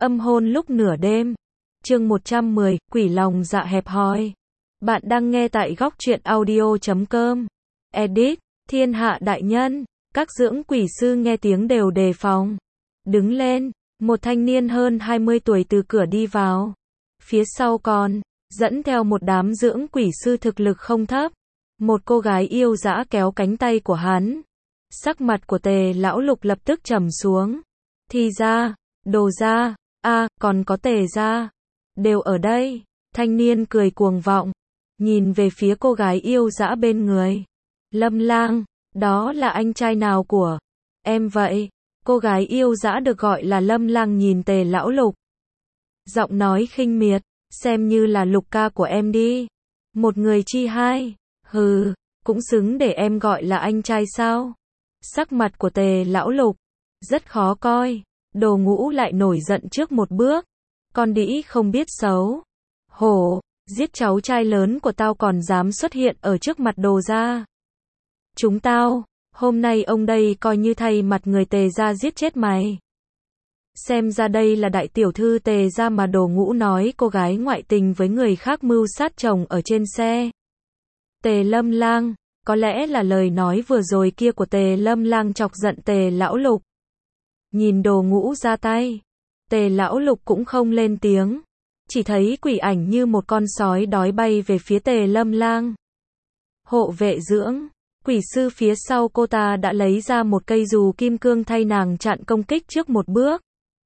Âm hôn lúc nửa đêm. Chương 110, quỷ lòng dạ hẹp hòi. Bạn đang nghe tại góc truyện audio.com. Edit, thiên hạ đại nhân. Các dưỡng quỷ sư nghe tiếng đều đề phòng. Đứng lên, một thanh niên hơn 20 tuổi từ cửa đi vào. Phía sau còn dẫn theo một đám dưỡng quỷ sư thực lực không thấp. Một cô gái yêu dã kéo cánh tay của hắn. Sắc mặt của Tề lão lục lập tức trầm xuống. Thì ra, Đồ gia, còn có Tề gia, đều ở đây. Thanh niên cười cuồng vọng, nhìn về phía cô gái yêu dã bên người. Lâm Lang, đó là anh trai nào của em vậy? Cô gái yêu dã được gọi là Lâm Lang nhìn Tề lão lục. Giọng nói khinh miệt, xem như là lục ca của em đi. Một người chi hai, hừ, cũng xứng để em gọi là anh trai sao? Sắc mặt của Tề lão lục rất khó coi. Đồ Ngũ lại nổi giận trước một bước. Con đĩ không biết xấu hổ, giết cháu trai lớn của tao còn dám xuất hiện ở trước mặt Đồ gia. Chúng tao, hôm nay ông đây coi như thay mặt người Tề gia giết chết mày. Xem ra đây là đại tiểu thư Tề gia mà Đồ Ngũ nói cô gái ngoại tình với người khác mưu sát chồng ở trên xe. Tề Lâm Lang, có lẽ là lời nói vừa rồi kia của Tề Lâm Lang chọc giận Tề lão lục. Nhìn Đồ Ngũ ra tay, Tề lão lục cũng không lên tiếng, chỉ thấy quỷ ảnh như một con sói đói bay về phía Tề Lâm Lang. Hộ vệ dưỡng, quỷ sư phía sau cô ta đã lấy ra một cây dù kim cương thay nàng chặn công kích trước một bước.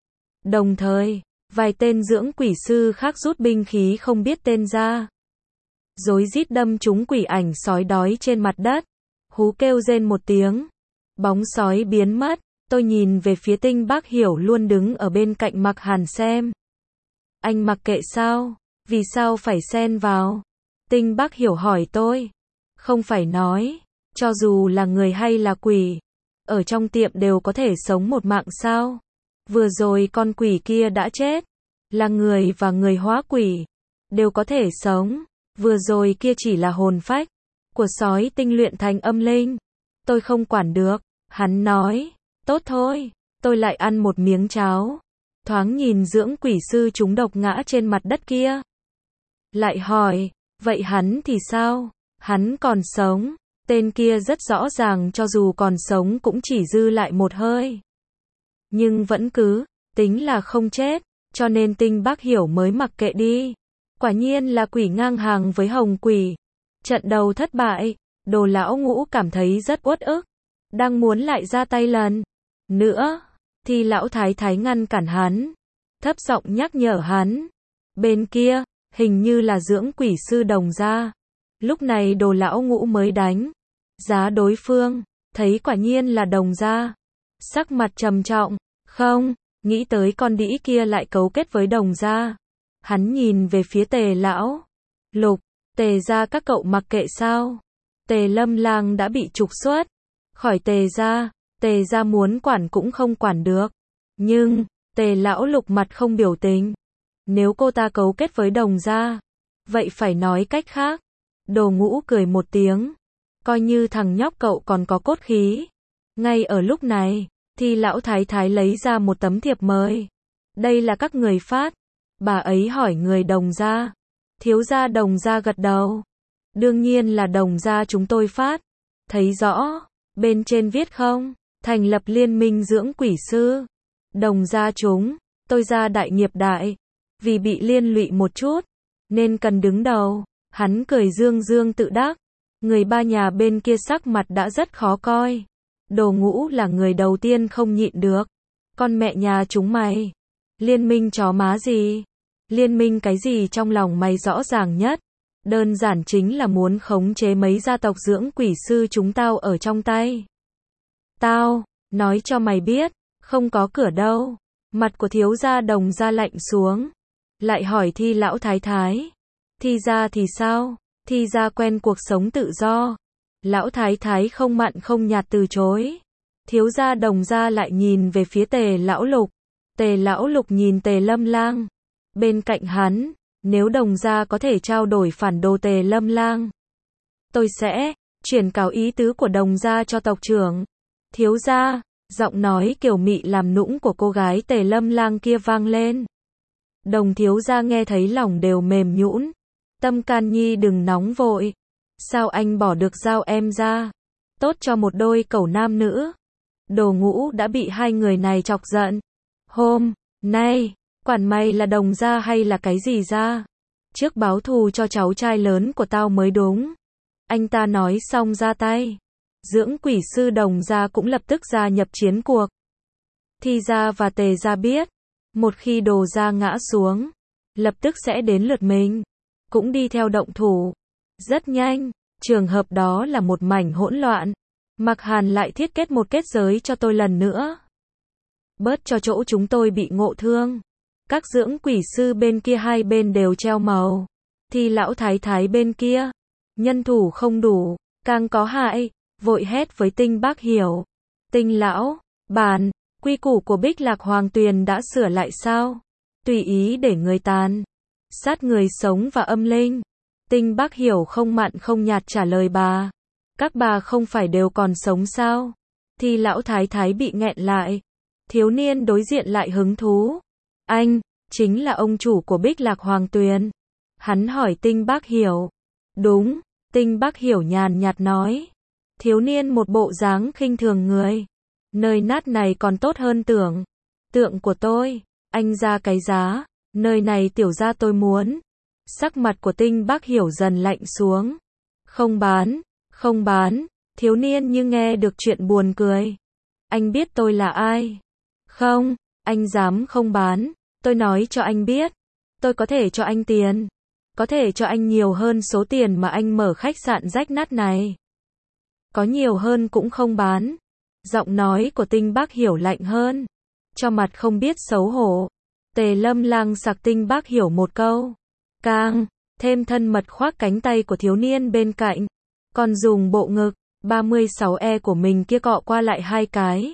Đồng thời, vài tên dưỡng quỷ sư khác rút binh khí không biết tên ra, rối rít đâm trúng quỷ ảnh sói đói trên mặt đất. Hú kêu rên một tiếng, bóng sói biến mất. Tôi nhìn về phía Tinh Bác Hiểu luôn đứng ở bên cạnh Mặc Hàn xem. Anh mặc kệ sao? Vì sao phải xen vào? Tinh Bác Hiểu hỏi tôi. Không phải nói, cho dù là người hay là quỷ, ở trong tiệm đều có thể sống một mạng sao? Vừa rồi con quỷ kia đã chết, là người và người hóa quỷ đều có thể sống. Vừa rồi kia chỉ là hồn phách của sói tinh luyện thành âm linh. Tôi không quản được, hắn nói. Tốt thôi, tôi lại ăn một miếng cháo. Thoáng nhìn dưỡng quỷ sư chúng độc ngã trên mặt đất kia. Lại hỏi, vậy hắn thì sao? Hắn còn sống. Tên kia rất rõ ràng cho dù còn sống cũng chỉ dư lại một hơi. Nhưng vẫn cứ, tính là không chết, cho nên Tinh Bác Hiểu mới mặc kệ đi. Quả nhiên là quỷ ngang hàng với hồng quỷ. Trận đầu thất bại, Đồ lão Ngũ cảm thấy rất uất ức. Đang muốn lại ra tay lần nữa, thì lão thái thái ngăn cản hắn, thấp giọng nhắc nhở hắn. Bên kia, hình như là dưỡng quỷ sư Đồng gia. Lúc này Đồ lão Ngũ mới đánh giá đối phương, thấy quả nhiên là Đồng gia. Sắc mặt trầm trọng, không, nghĩ tới con đĩ kia lại cấu kết với Đồng gia. Hắn nhìn về phía Tề lão lục, Tề gia các cậu mặc kệ sao? Tề Lâm Lang đã bị trục xuất khỏi Tề gia muốn quản cũng không quản được. Nhưng, Tề lão lục mặt không biểu tình. Nếu cô ta cấu kết với Đồng gia, vậy phải nói cách khác. Đồ Ngũ cười một tiếng. Coi như thằng nhóc cậu còn có cốt khí. Ngay ở lúc này, thì lão thái thái lấy ra một tấm thiệp mời. Đây là các người phát. Bà ấy hỏi người Đồng gia. Thiếu gia Đồng gia gật đầu. Đương nhiên là Đồng gia chúng tôi phát. Thấy rõ, bên trên viết không? Thành lập liên minh dưỡng quỷ sư. Đồng gia chúng, tôi gia đại nghiệp đại. Vì bị liên lụy một chút, nên cần đứng đầu. Hắn cười dương dương tự đắc. Người ba nhà bên kia sắc mặt đã rất khó coi. Đồ Ngũ là người đầu tiên không nhịn được. Con mẹ nhà chúng mày. Liên minh chó má gì? Liên minh cái gì trong lòng mày rõ ràng nhất? Đơn giản chính là muốn khống chế mấy gia tộc dưỡng quỷ sư chúng tao ở trong tay. Tao, nói cho mày biết, không có cửa đâu. Mặt của thiếu gia Đồng gia lạnh xuống. Lại hỏi Thi lão thái thái. Thi gia thì sao? Thi gia quen cuộc sống tự do. Lão thái thái không mặn không nhạt từ chối. Thiếu gia Đồng gia lại nhìn về phía Tề lão lục. Tề lão lục nhìn Tề Lâm Lang. Bên cạnh hắn, nếu Đồng gia có thể trao đổi phản đồ Tề Lâm Lang, tôi sẽ chuyển cáo ý tứ của Đồng gia cho tộc trưởng. Thiếu gia, Giọng nói kiều mị làm nũng của cô gái Tề Lâm Lang kia vang lên. Đồng thiếu gia nghe thấy lòng đều mềm nhũn. Tâm can nhi đừng nóng vội. Sao anh bỏ được giao em ra? Tốt cho một đôi cẩu nam nữ. Đồ Ngũ đã bị hai người này chọc giận. Hôm nay, quản mày là Đồng gia hay là cái gì ra? Trước báo thù cho cháu trai lớn của tao mới đúng. Anh ta nói xong ra tay. Dưỡng quỷ sư Đồng gia cũng lập tức gia nhập chiến cuộc. Thi gia và Tề gia biết, một khi Đồ gia ngã xuống, lập tức sẽ đến lượt mình, cũng đi theo động thủ. Rất nhanh, trường hợp đó là một mảnh hỗn loạn. Mạc Hàn lại thiết kết một kết giới cho tôi lần nữa. Bớt cho chỗ chúng tôi bị ngộ thương. Các dưỡng quỷ sư bên kia hai bên đều treo màu. Thì lão thái thái bên kia, nhân thủ không đủ, càng có hại, vội hét với Tinh Bác Hiểu. Tinh lão, bàn, quy củ của Bích Lạc Hoàng Tuyền đã sửa lại sao? Tùy ý để người tàn sát người sống và âm linh. Tinh Bác Hiểu không mặn không nhạt trả lời bà. Các bà không phải đều còn sống sao? Thì lão thái thái bị nghẹn lại. Thiếu niên đối diện lại hứng thú. Anh, chính là ông chủ của Bích Lạc Hoàng Tuyền. Hắn hỏi Tinh Bác Hiểu. Đúng, Tinh Bác Hiểu nhàn nhạt nói. Thiếu niên một bộ dáng khinh thường người. Nơi nát này còn tốt hơn tượng của tôi. Anh ra cái giá, nơi này tiểu gia tôi muốn. Sắc mặt của Tinh Bác Hiểu dần lạnh xuống. Không bán, thiếu niên như nghe được chuyện buồn cười. Anh biết tôi là ai? Không, anh dám không bán, tôi nói cho anh biết. Tôi có thể cho anh tiền. Có thể cho anh nhiều hơn số tiền mà anh mở khách sạn rách nát này. Có nhiều hơn cũng không bán. Giọng nói của Tinh Bác Hiểu lạnh hơn. Cho mặt không biết xấu hổ. Tề Lâm Lang sặc Tinh Bác Hiểu một câu. Càng thêm thân mật khoác cánh tay của thiếu niên bên cạnh. Còn dùng bộ ngực 36E của mình kia cọ qua lại hai cái.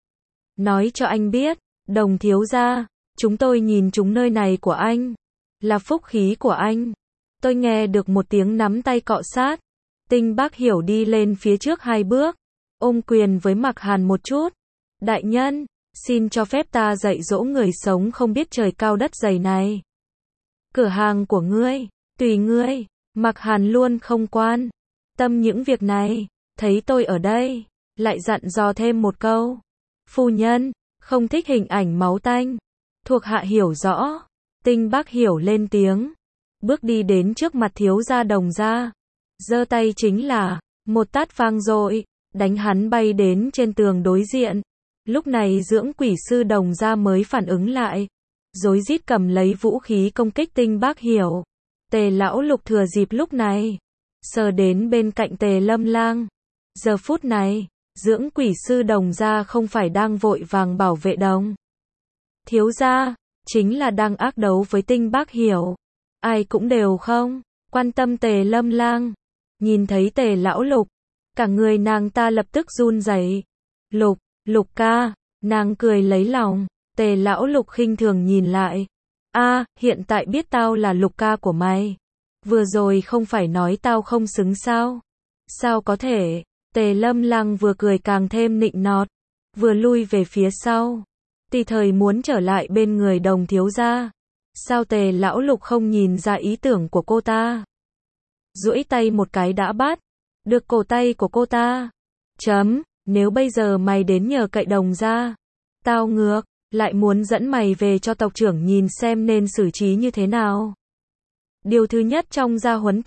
Nói cho anh biết, Đồng thiếu gia, chúng tôi nhìn chúng nơi này của anh. Là phúc khí của anh. Tôi nghe được một tiếng nắm tay cọ sát. Tinh Bác Hiểu đi lên phía trước hai bước. Ôm quyền với Mạc Hàn một chút. Đại nhân, xin cho phép ta dạy dỗ người sống không biết trời cao đất dày này. Cửa hàng của ngươi, tùy ngươi. Mạc Hàn luôn không quan tâm những việc này. Thấy tôi ở đây, lại dặn dò thêm một câu. Phu nhân, không thích hình ảnh máu tanh. Thuộc hạ hiểu rõ. Tinh Bác Hiểu lên tiếng. Bước đi đến trước mặt thiếu gia Đồng gia. Giơ tay chính là một tát vang dội, đánh hắn bay đến trên tường đối diện. Lúc này dưỡng quỷ sư Đồng gia mới phản ứng lại. Rối rít cầm lấy vũ khí công kích Tinh Bác Hiểu. Tề lão Lục thừa dịp lúc này, sờ đến bên cạnh Tề Lâm Lang. Giờ phút này, dưỡng quỷ sư Đồng gia không phải đang vội vàng bảo vệ Đồng thiếu gia, chính là đang ác đấu với Tinh Bác Hiểu. Ai cũng đều không quan tâm Tề Lâm Lang. Nhìn thấy Tề lão Lục, cả người nàng ta lập tức run rẩy. Lục ca, nàng cười lấy lòng. Tề lão Lục khinh thường nhìn lại. Hiện tại biết tao là Lục ca của mày. Vừa rồi không phải nói tao không xứng sao? Sao có thể? Tề Lâm Lang vừa cười càng thêm nịnh nọt, vừa lui về phía sau. Tùy thời muốn trở lại bên người Đồng thiếu gia. Sao Tề lão Lục không nhìn ra ý tưởng của cô ta? Duỗi tay một cái đã bắt được cổ tay của cô ta. Nếu bây giờ mày đến nhờ cậy Đồng gia, tao ngược lại muốn dẫn mày về cho tộc trưởng nhìn xem nên xử trí như thế nào. Điều thứ nhất trong gia huấn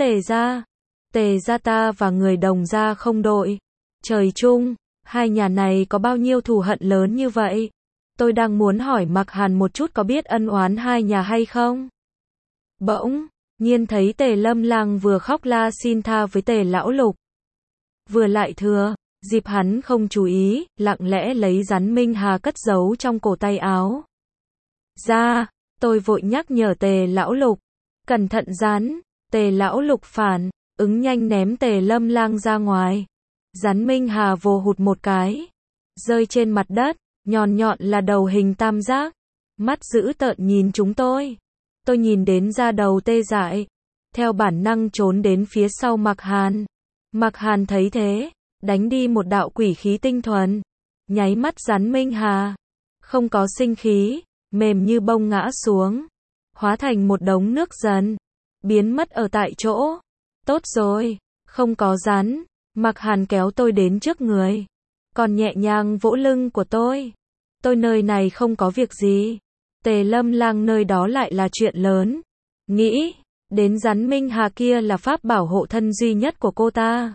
Tề gia ta và người Đồng gia không đội trời chung. Hai nhà này có bao nhiêu thù hận lớn như vậy? Tôi đang muốn hỏi Mạc Hàn một chút có biết ân oán hai nhà hay không? Bỗng nhiên thấy Tề Lâm Lang vừa khóc la xin tha với Tề lão Lục, vừa lại thừa dịp hắn không chú ý, lặng lẽ lấy rắn Minh Hà cất giấu trong cổ tay áo ra. Tôi vội nhắc nhở Tề lão Lục, cẩn thận rắn. Tề lão Lục phản ứng nhanh ném Tề Lâm Lang ra ngoài. Rắn Minh Hà vồ hụt một cái, rơi trên mặt đất, nhọn là đầu hình tam giác, mắt dữ tợn nhìn chúng tôi. Tôi nhìn đến da đầu tê dại, theo bản năng trốn đến phía sau Mạc Hàn. Mạc Hàn thấy thế, đánh đi một đạo quỷ khí tinh thuần, Nháy mắt rắn Minh Hà. Không có sinh khí, mềm như bông ngã xuống. Hóa thành một đống nước dần. Biến mất ở tại chỗ. Tốt rồi, không có rắn. Mạc Hàn kéo tôi đến trước người. Còn nhẹ nhàng vỗ lưng của tôi. Tôi nơi này không có việc gì. Tề Lâm Lang nơi đó lại là chuyện lớn. Nghĩ, đến rắn Minh Hà kia là pháp bảo hộ thân duy nhất của cô ta.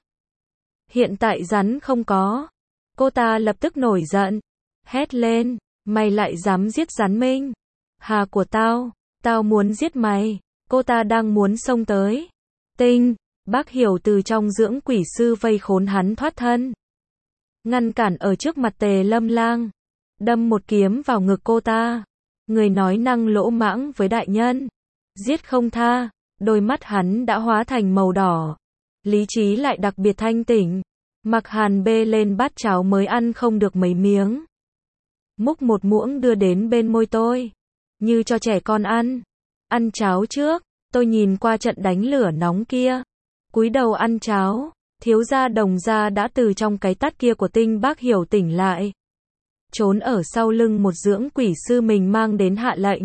Hiện tại rắn không có. Cô ta lập tức nổi giận. Hét lên, mày lại dám giết rắn Minh Hà của tao. Tao muốn giết mày. Cô ta đang muốn xông tới. Tinh, Bác Hiểu từ trong dưỡng quỷ sư vây khốn hắn thoát thân. Ngăn cản ở trước mặt Tề Lâm Lang. Đâm một kiếm vào ngực cô ta. Người nói năng lỗ mãng với đại nhân. Giết không tha. Đôi mắt hắn đã hóa thành màu đỏ. Lý trí lại đặc biệt thanh tỉnh. Mạc Hàn bê lên bát cháo mới ăn không được mấy miếng. Múc một muỗng đưa đến bên môi tôi. Như cho trẻ con ăn. Ăn cháo trước. Tôi nhìn qua trận đánh lửa nóng kia. Cúi đầu ăn cháo. Thiếu gia Đồng gia đã từ trong cái tát kia của Tinh Bác Hiểu tỉnh lại. Trốn ở sau lưng một dưỡng quỷ sư mình mang đến hạ lệnh.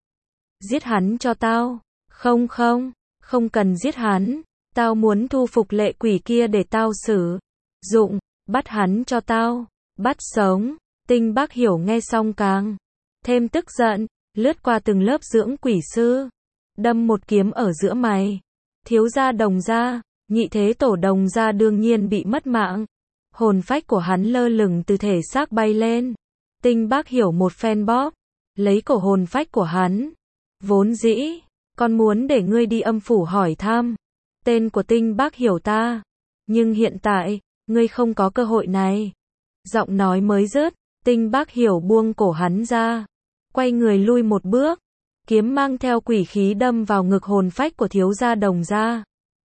Giết hắn cho tao. Không không, không cần giết hắn. Tao muốn thu phục lệ quỷ kia để tao xử dụng. Bắt hắn cho tao. Bắt sống. Tinh Bác Hiểu nghe xong càng thêm tức giận. Lướt qua từng lớp dưỡng quỷ sư. Đâm một kiếm ở giữa mày. Thiếu gia Đồng gia. Nhị thế tổ Đồng gia đương nhiên bị mất mạng. Hồn phách của hắn lơ lửng từ thể xác bay lên. Tinh Bác Hiểu một phen bóp. Lấy cổ hồn phách của hắn. Vốn dĩ, con muốn để ngươi đi âm phủ hỏi thăm tên của Tinh Bác Hiểu ta. Nhưng hiện tại, ngươi không có cơ hội này. Giọng nói mới dứt, Tinh Bác Hiểu buông cổ hắn ra. Quay người lui một bước. Kiếm mang theo quỷ khí đâm vào ngực hồn phách của thiếu gia Đồng gia.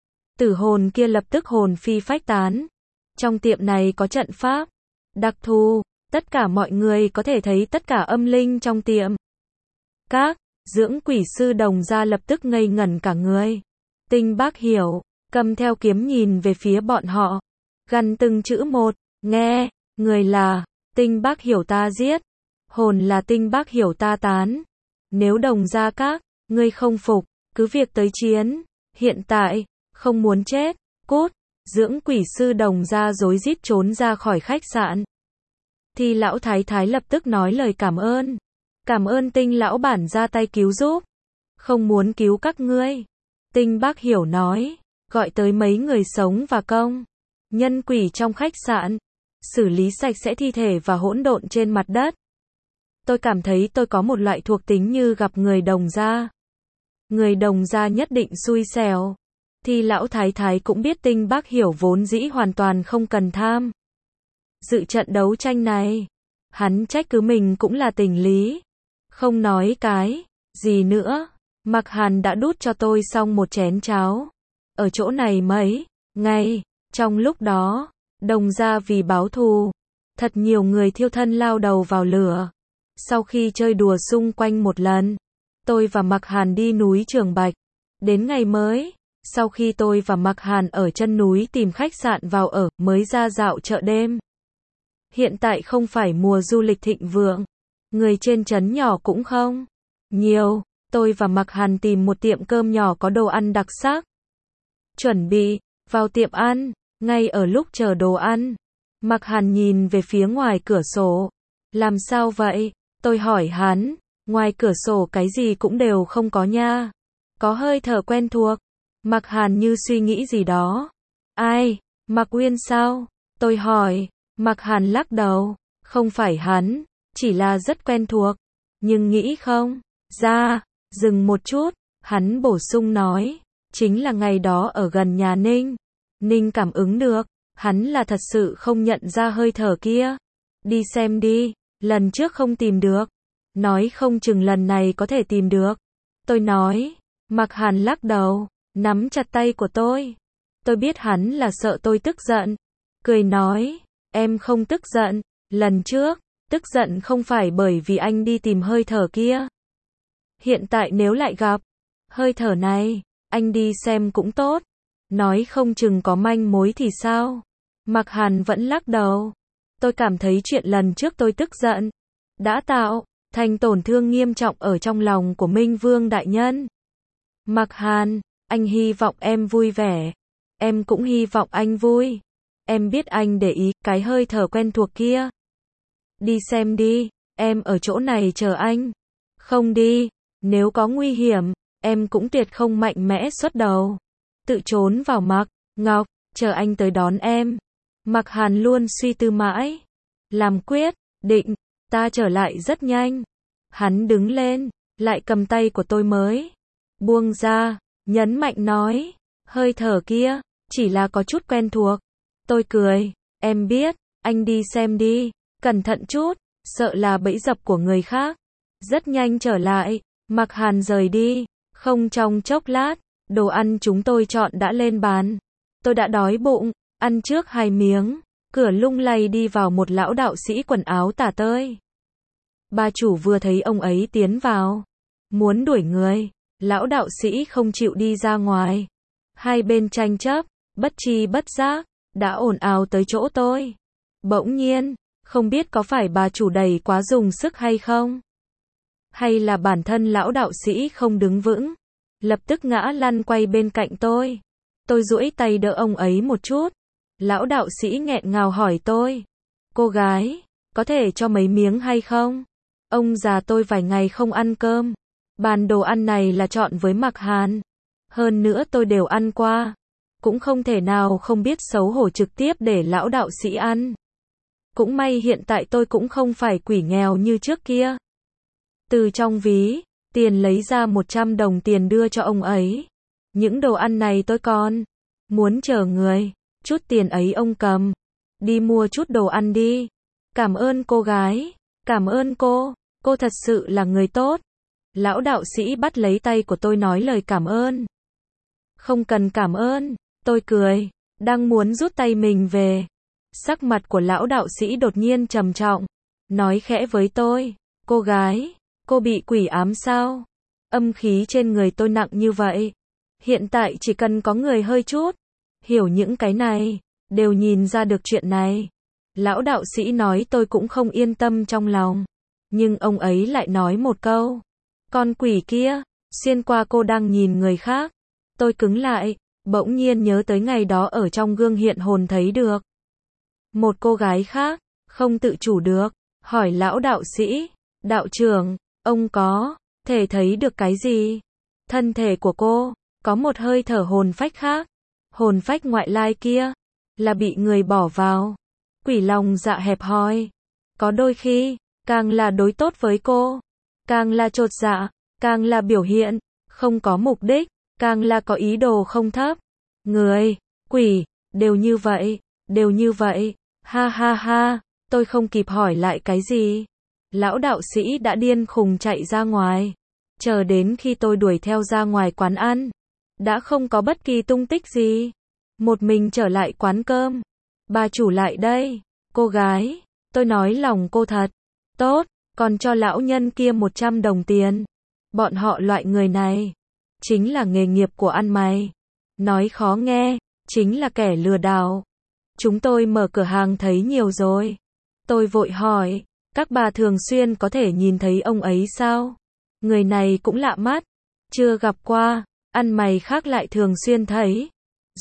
Tử hồn kia lập tức hồn phi phách tán. Trong tiệm này có trận pháp đặc thù, tất cả mọi người có thể thấy tất cả âm linh trong tiệm. Các dưỡng quỷ sư Đồng gia lập tức ngây ngẩn cả người. Tinh Bác Hiểu cầm theo kiếm nhìn về phía bọn họ, gằn từng chữ một, nghe, người là Tinh Bác Hiểu ta giết, hồn là Tinh Bác Hiểu ta tán. Nếu Đồng gia các ngươi không phục, cứ việc tới chiến. Hiện tại không muốn chết, cút. Dưỡng quỷ sư Đồng gia rối rít trốn ra khỏi khách sạn. Thì lão thái thái lập tức nói lời cảm ơn. Cảm ơn Tinh lão bản ra tay cứu giúp. Không muốn cứu các ngươi. Tinh Bác Hiểu nói, gọi tới mấy người sống và công nhân quỷ trong khách sạn, xử lý sạch sẽ thi thể và hỗn độn trên mặt đất. Tôi cảm thấy tôi có một loại thuộc tính như gặp người Đồng gia. Người Đồng gia nhất định xui xẻo. Thì lão thái thái cũng biết Tinh Bác Hiểu vốn dĩ hoàn toàn không cần tham dự trận đấu tranh này. Hắn trách cứ mình cũng là tình lý. Không nói cái gì nữa. Mạc Hàn đã đút cho tôi xong một chén cháo. Ở chỗ này mấy ngày. Trong lúc đó, Đồng gia vì báo thù, thật nhiều người thiêu thân lao đầu vào lửa. Sau khi chơi đùa xung quanh một lần, tôi và Mạc Hàn đi núi Trường Bạch. Đến ngày mới, sau khi tôi và Mạc Hàn ở chân núi tìm khách sạn vào ở, mới ra dạo chợ đêm. Hiện tại không phải mùa du lịch thịnh vượng. Người trên trấn nhỏ cũng không nhiều. Tôi và Mạc Hàn tìm một tiệm cơm nhỏ có đồ ăn đặc sắc. Chuẩn bị vào tiệm ăn. Ngay ở lúc chờ đồ ăn, Mạc Hàn nhìn về phía ngoài cửa sổ. Làm sao vậy? Tôi hỏi hắn. Ngoài cửa sổ cái gì cũng đều không có nha. Có hơi thở quen thuộc. Mạc Hàn như suy nghĩ gì đó. Ai? Mạc Uyên sao? Tôi hỏi. Mạc Hàn lắc đầu. Không phải hắn, chỉ là rất quen thuộc. Nhưng nghĩ không ra. Dừng một chút, hắn bổ sung nói. Chính là ngày đó ở gần nhà Ninh. Ninh cảm ứng được. Hắn là thật sự không nhận ra hơi thở kia. Đi xem đi. Lần trước không tìm được. Nói không chừng lần này có thể tìm được. Tôi nói. Mạc Hàn lắc đầu. Nắm chặt tay của tôi. Tôi biết hắn là sợ tôi tức giận. Cười nói. Em không tức giận. Lần trước, tức giận không phải bởi vì anh đi tìm hơi thở kia. Hiện tại nếu lại gặp hơi thở này, anh đi xem cũng tốt. Nói không chừng có manh mối thì sao? Mạc Hàn vẫn lắc đầu. Tôi cảm thấy chuyện lần trước tôi tức giận đã tạo thành tổn thương nghiêm trọng ở trong lòng của Minh Vương đại nhân. Mạc Hàn, anh hy vọng em vui vẻ. Em cũng hy vọng anh vui. Em biết anh để ý cái hơi thở quen thuộc kia. Đi xem đi, em ở chỗ này chờ anh. Không đi, nếu có nguy hiểm, em cũng tuyệt không mạnh mẽ xuất đầu. Tự trốn vào Mạc Ngọc, chờ anh tới đón em. Mạc Hàn luôn suy tư mãi. Làm quyết định, ta trở lại rất nhanh. Hắn đứng lên, lại cầm tay của tôi mới buông ra, nhấn mạnh nói, hơi thở kia, chỉ là có chút quen thuộc. Tôi cười, em biết, anh đi xem đi, cẩn thận chút, sợ là bẫy dập của người khác. Rất nhanh trở lại, Mạc Hàn rời đi, không trong chốc lát, đồ ăn chúng tôi chọn đã lên bàn. Tôi đã đói bụng, ăn trước 2 miếng, cửa lung lay đi vào một lão đạo sĩ quần áo tả tơi. Bà chủ vừa thấy ông ấy tiến vào, muốn đuổi người, lão đạo sĩ không chịu đi ra ngoài. Hai bên tranh chấp, bất tri bất giác, đã ồn ào tới chỗ tôi. Bỗng nhiên, không biết có phải bà chủ đẩy quá dùng sức hay không? Hay là bản thân lão đạo sĩ không đứng vững, lập tức ngã lăn quay bên cạnh tôi. Tôi duỗi tay đỡ ông ấy một chút. Lão đạo sĩ nghẹn ngào hỏi tôi, cô gái, có thể cho mấy miếng hay không? Ông già tôi vài ngày không ăn cơm. Bàn đồ ăn này là chọn với Mạc Hàn. Hơn nữa tôi đều ăn qua. Cũng không thể nào không biết xấu hổ trực tiếp để lão đạo sĩ ăn. Cũng may hiện tại tôi cũng không phải quỷ nghèo như trước kia. Từ trong ví, tiền lấy ra 100 đồng tiền đưa cho ông ấy. Những đồ ăn này tôi còn muốn chờ người. Chút tiền ấy ông cầm. Đi mua chút đồ ăn đi. Cảm ơn cô gái. Cảm ơn cô thật sự là người tốt. Lão đạo sĩ bắt lấy tay của tôi nói lời cảm ơn. Không cần cảm ơn, tôi cười, đang muốn rút tay mình về. Sắc mặt của lão đạo sĩ đột nhiên trầm trọng, nói khẽ với tôi, cô gái, cô bị quỷ ám sao? Âm khí trên người tôi nặng như vậy. Hiện tại chỉ cần có người hơi chút hiểu những cái này, đều nhìn ra được chuyện này. Lão đạo sĩ nói tôi cũng không yên tâm trong lòng. Nhưng ông ấy lại nói một câu. Con quỷ kia, xuyên qua cô đang nhìn người khác. Tôi cứng lại, bỗng nhiên nhớ tới ngày đó ở trong gương hiện hồn thấy được. Một cô gái khác, không tự chủ được, hỏi lão đạo sĩ, đạo trưởng, ông có thể thấy được cái gì? Thân thể của cô, có một hơi thở hồn phách khác. Hồn phách ngoại lai kia, là bị người bỏ vào. Quỷ lòng dạ hẹp hòi. Có đôi khi, càng là đối tốt với cô, càng là chột dạ, càng là biểu hiện không có mục đích, càng là có ý đồ không thấp. Người, quỷ, đều như vậy, ha ha ha, tôi không kịp hỏi lại cái gì. Lão đạo sĩ đã điên khùng chạy ra ngoài. Chờ đến khi tôi đuổi theo ra ngoài quán ăn, đã không có bất kỳ tung tích gì. Một mình trở lại quán cơm. Bà chủ lại đây, cô gái, tôi nói lòng cô thật tốt, còn cho lão nhân kia 100 đồng tiền. Bọn họ loại người này, chính là nghề nghiệp của ăn mày. Nói khó nghe, chính là kẻ lừa đảo. Chúng tôi mở cửa hàng thấy nhiều rồi. Tôi vội hỏi, các bà thường xuyên có thể nhìn thấy ông ấy sao? Người này cũng lạ mắt, chưa gặp qua, ăn mày khác lại thường xuyên thấy.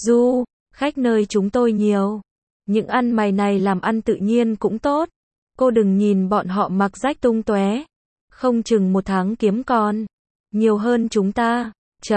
Khách nơi chúng tôi nhiều. Những ăn mày này làm ăn tự nhiên cũng tốt. Cô đừng nhìn bọn họ mặc rách tung tóe, không chừng 1 tháng kiếm còn nhiều hơn chúng ta.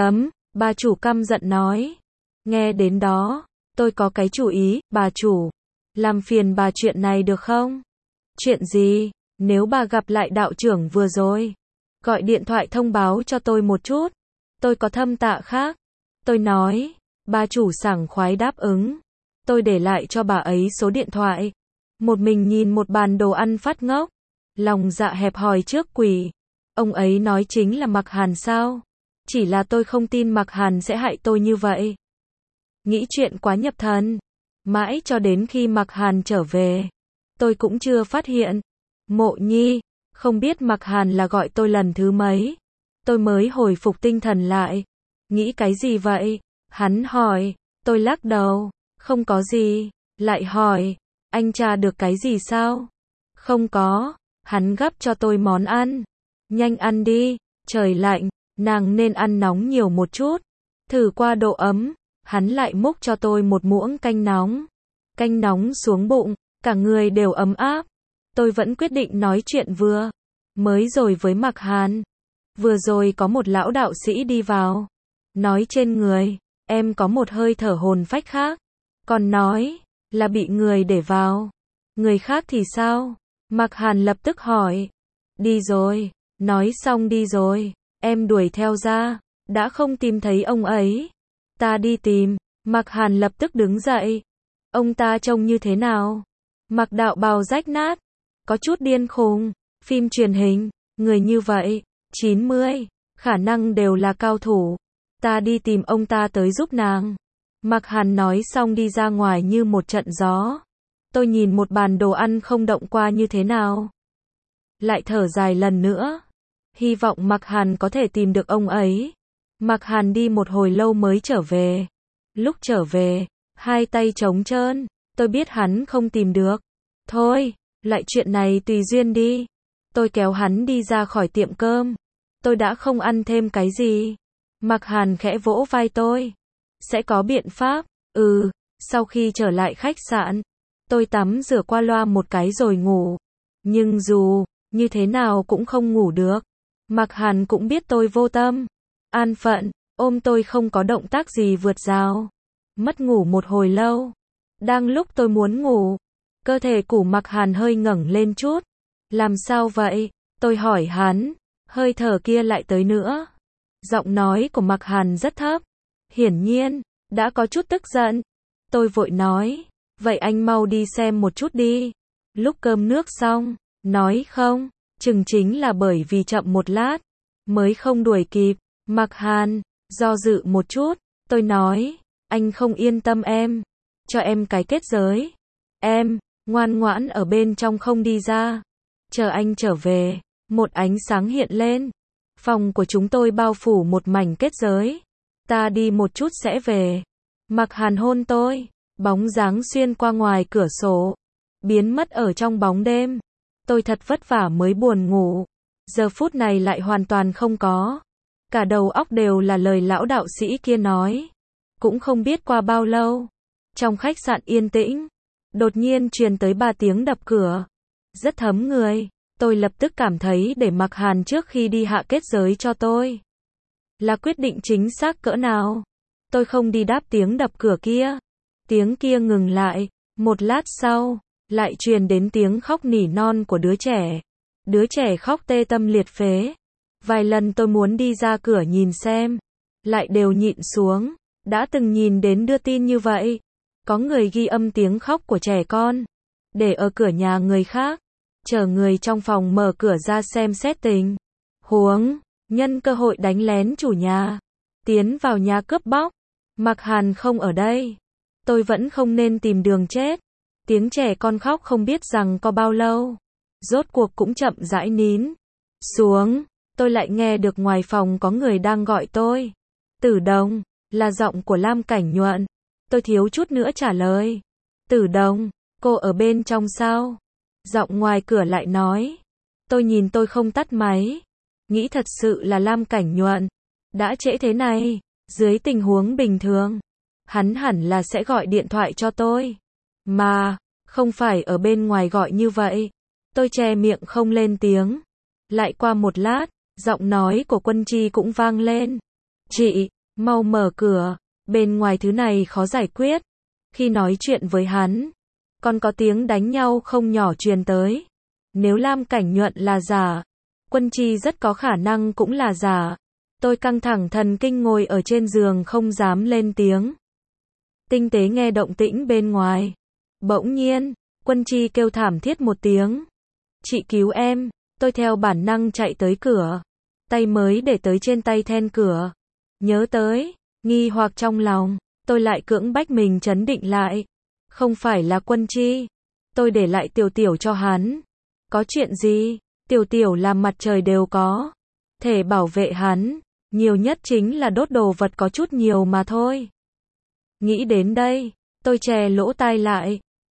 Bà chủ căm giận nói. Nghe đến đó, tôi có cái chủ ý, bà chủ, làm phiền bà chuyện này được không? Chuyện gì? Nếu bà gặp lại đạo trưởng vừa rồi, gọi điện thoại thông báo cho tôi một chút. Tôi có thâm tạ khác. Tôi nói, bà chủ sảng khoái đáp ứng. Tôi để lại cho bà ấy số điện thoại. Một mình nhìn một bàn đồ ăn phát ngốc. Lòng dạ hẹp hòi trước quỷ. Ông ấy nói chính là Mạc Hàn sao? Chỉ là tôi không tin Mạc Hàn sẽ hại tôi như vậy. Nghĩ chuyện quá nhập thần. Mãi cho đến khi Mạc Hàn trở về, tôi cũng chưa phát hiện. Mộ Nhi, không biết Mạc Hàn là gọi tôi lần thứ mấy. Tôi mới hồi phục tinh thần lại. Nghĩ cái gì vậy? Hắn hỏi. Tôi lắc đầu. Không có gì. Lại hỏi. Anh tra được cái gì sao? Không có, hắn gắp cho tôi món ăn. Nhanh ăn đi, trời lạnh, nàng nên ăn nóng nhiều một chút. Thử qua độ ấm, hắn lại múc cho tôi một muỗng canh nóng. Canh nóng xuống bụng, cả người đều ấm áp. Tôi vẫn quyết định nói chuyện vừa mới rồi với Mạc Hàn. Vừa rồi có một lão đạo sĩ đi vào, nói trên người em có một hơi thở hồn phách khác, còn nói là bị người để vào. Người khác thì sao? Mạc Hàn lập tức hỏi. Đi rồi, nói xong đi rồi, em đuổi theo ra, đã không tìm thấy ông ấy. Ta đi tìm. Mạc Hàn lập tức đứng dậy. Ông ta trông như thế nào? Mặc đạo bào rách nát, có chút điên khùng, phim truyền hình, người như vậy, 90, khả năng đều là cao thủ. Ta đi tìm ông ta tới giúp nàng. Mạc Hàn nói xong đi ra ngoài như một trận gió. Tôi nhìn một bàn đồ ăn không động qua như thế nào. Lại thở dài lần nữa. Hy vọng Mạc Hàn có thể tìm được ông ấy. Mạc Hàn đi một hồi lâu mới trở về. Lúc trở về, hai tay trống trơn, tôi biết hắn không tìm được. Thôi, lại chuyện này tùy duyên đi. Tôi kéo hắn đi ra khỏi tiệm cơm. Tôi đã không ăn thêm cái gì. Mạc Hàn khẽ vỗ vai tôi. Sẽ có biện pháp. Sau khi trở lại khách sạn, tôi tắm rửa qua loa một cái rồi ngủ. Nhưng dù như thế nào cũng không ngủ được. Mạc Hàn cũng biết tôi vô tâm. An phận, ôm tôi không có động tác gì vượt rào. Mất ngủ một hồi lâu. Đang lúc tôi muốn ngủ, cơ thể của Mạc Hàn hơi ngẩng lên chút. Làm sao vậy? Tôi hỏi hắn. Hơi thở kia lại tới nữa. Giọng nói của Mạc Hàn rất thấp. Hiển nhiên, đã có chút tức giận. Tôi vội nói. Vậy anh mau đi xem một chút đi. Lúc cơm nước xong, nói không, chừng chính là bởi vì chậm một lát, mới không đuổi kịp. Mạc Hàn, do dự một chút, tôi nói. Anh không yên tâm em. Cho em cái kết giới. Em, ngoan ngoãn ở bên trong không đi ra. Chờ anh trở về, một ánh sáng hiện lên. Phòng của chúng tôi bao phủ một mảnh kết giới. Ta đi một chút sẽ về. Mạc Hàn hôn tôi, bóng dáng xuyên qua ngoài cửa sổ, biến mất ở trong bóng đêm. Tôi thật vất vả mới buồn ngủ. Giờ phút này lại hoàn toàn không có. Cả đầu óc đều là lời lão đạo sĩ kia nói. Cũng không biết qua bao lâu. Trong khách sạn yên tĩnh, đột nhiên truyền tới 3 tiếng đập cửa. Rất thấm người. Tôi lập tức cảm thấy để Mạc Hàn trước khi đi hạ kết giới cho tôi là quyết định chính xác cỡ nào. Tôi không đi đáp tiếng đập cửa kia. Tiếng kia ngừng lại. Một lát sau, lại truyền đến tiếng khóc nỉ non của đứa trẻ. Đứa trẻ khóc tê tâm liệt phế. Vài lần tôi muốn đi ra cửa nhìn xem, lại đều nhịn xuống. Đã từng nhìn đến đưa tin như vậy. Có người ghi âm tiếng khóc của trẻ con, để ở cửa nhà người khác, chờ người trong phòng mở cửa ra xem xét tình huống, nhân cơ hội đánh lén chủ nhà, tiến vào nhà cướp bóc. Mạc Hàn không ở đây. Tôi vẫn không nên tìm đường chết. Tiếng trẻ con khóc không biết rằng có bao lâu. Rốt cuộc cũng chậm rãi nín xuống. Tôi lại nghe được ngoài phòng có người đang gọi tôi. Tử Đồng, là giọng của Lam Cảnh Nhuận. Tôi thiếu chút nữa trả lời. Tử Đồng, cô ở bên trong sao? Giọng ngoài cửa lại nói. Tôi nhìn tôi không tắt máy. Nghĩ thật sự là Lam Cảnh Nhuận. Đã trễ thế này, dưới tình huống bình thường, hắn hẳn là sẽ gọi điện thoại cho tôi. Mà, không phải ở bên ngoài gọi như vậy. Tôi che miệng không lên tiếng. Lại qua một lát, giọng nói của Quân Chi cũng vang lên. Chị, mau mở cửa, bên ngoài thứ này khó giải quyết. Khi nói chuyện với hắn, còn có tiếng đánh nhau không nhỏ truyền tới. Nếu Lam Cảnh Nhuận là giả, Quân Chi rất có khả năng cũng là giả. Tôi căng thẳng thần kinh ngồi ở trên giường không dám lên tiếng. Tinh tế nghe động tĩnh bên ngoài. Bỗng nhiên, Quân Chi kêu thảm thiết một tiếng. Chị cứu em. Tôi theo bản năng chạy tới cửa. Tay mới để tới trên tay then cửa. Nhớ tới, nghi hoặc trong lòng, tôi lại cưỡng bách mình trấn định lại. Không phải là Quân Chi. Tôi để lại Tiểu Tiểu cho hắn. Có chuyện gì? Tiểu Tiểu làm mặt trời đều có. Thể bảo vệ hắn. Nhiều nhất chính là đốt đồ vật có chút nhiều mà thôi. Nghĩ đến đây, tôi che lỗ tai lại.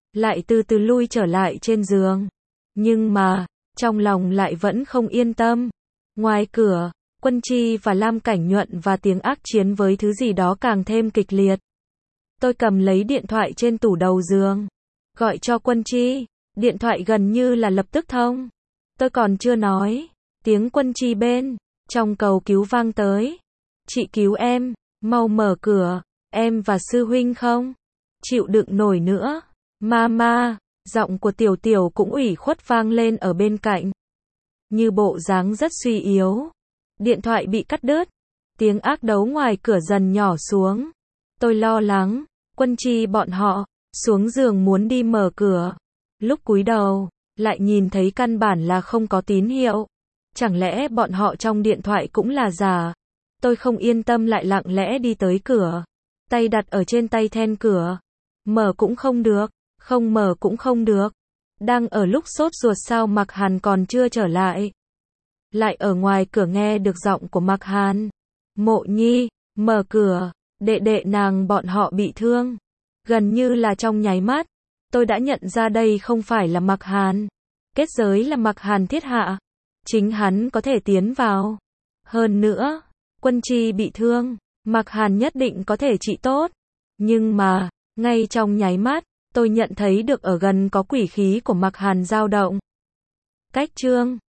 lại từ từ lui trở lại trên giường. Nhưng mà, trong lòng lại vẫn không yên tâm. Ngoài cửa, Quân Chi và Lam Cảnh Nhuận và tiếng ác chiến với thứ gì đó càng thêm kịch liệt. Tôi cầm lấy điện thoại trên tủ đầu giường, gọi cho Quân Chi, điện thoại gần như là lập tức thông. Tôi còn chưa nói, tiếng Quân Chi bên trong cầu cứu vang tới. Chị cứu em, mau mở cửa, em và sư huynh không chịu đựng nổi nữa. Mama, giọng của Tiểu Tiểu cũng ủy khuất vang lên ở bên cạnh. Như bộ dáng rất suy yếu. Điện thoại bị cắt đứt. Tiếng ác đấu ngoài cửa dần nhỏ xuống. Tôi lo lắng, Quân Chi bọn họ xuống giường muốn đi mở cửa. Lúc cúi đầu, lại nhìn thấy căn bản là không có tín hiệu. Chẳng lẽ bọn họ trong điện thoại cũng là giả? Tôi không yên tâm lại lặng lẽ đi tới cửa. Tay đặt ở trên tay then cửa. Mở cũng không được, không mở cũng không được. Đang ở lúc sốt ruột sao Mạc Hàn còn chưa trở lại. Lại ở ngoài cửa nghe được giọng của Mạc Hàn. Mộ Nhi, mở cửa, đệ đệ nàng bọn họ bị thương. Gần như là trong nháy mắt, tôi đã nhận ra đây không phải là Mạc Hàn. Kết giới là Mạc Hàn thiết hạ. Chính hắn có thể tiến vào. Hơn nữa, Quân Chi bị thương, Mạc Hàn nhất định có thể trị tốt. Nhưng mà, ngay trong nháy mắt, tôi nhận thấy được ở gần có quỷ khí của Mạc Hàn dao động. Cách chương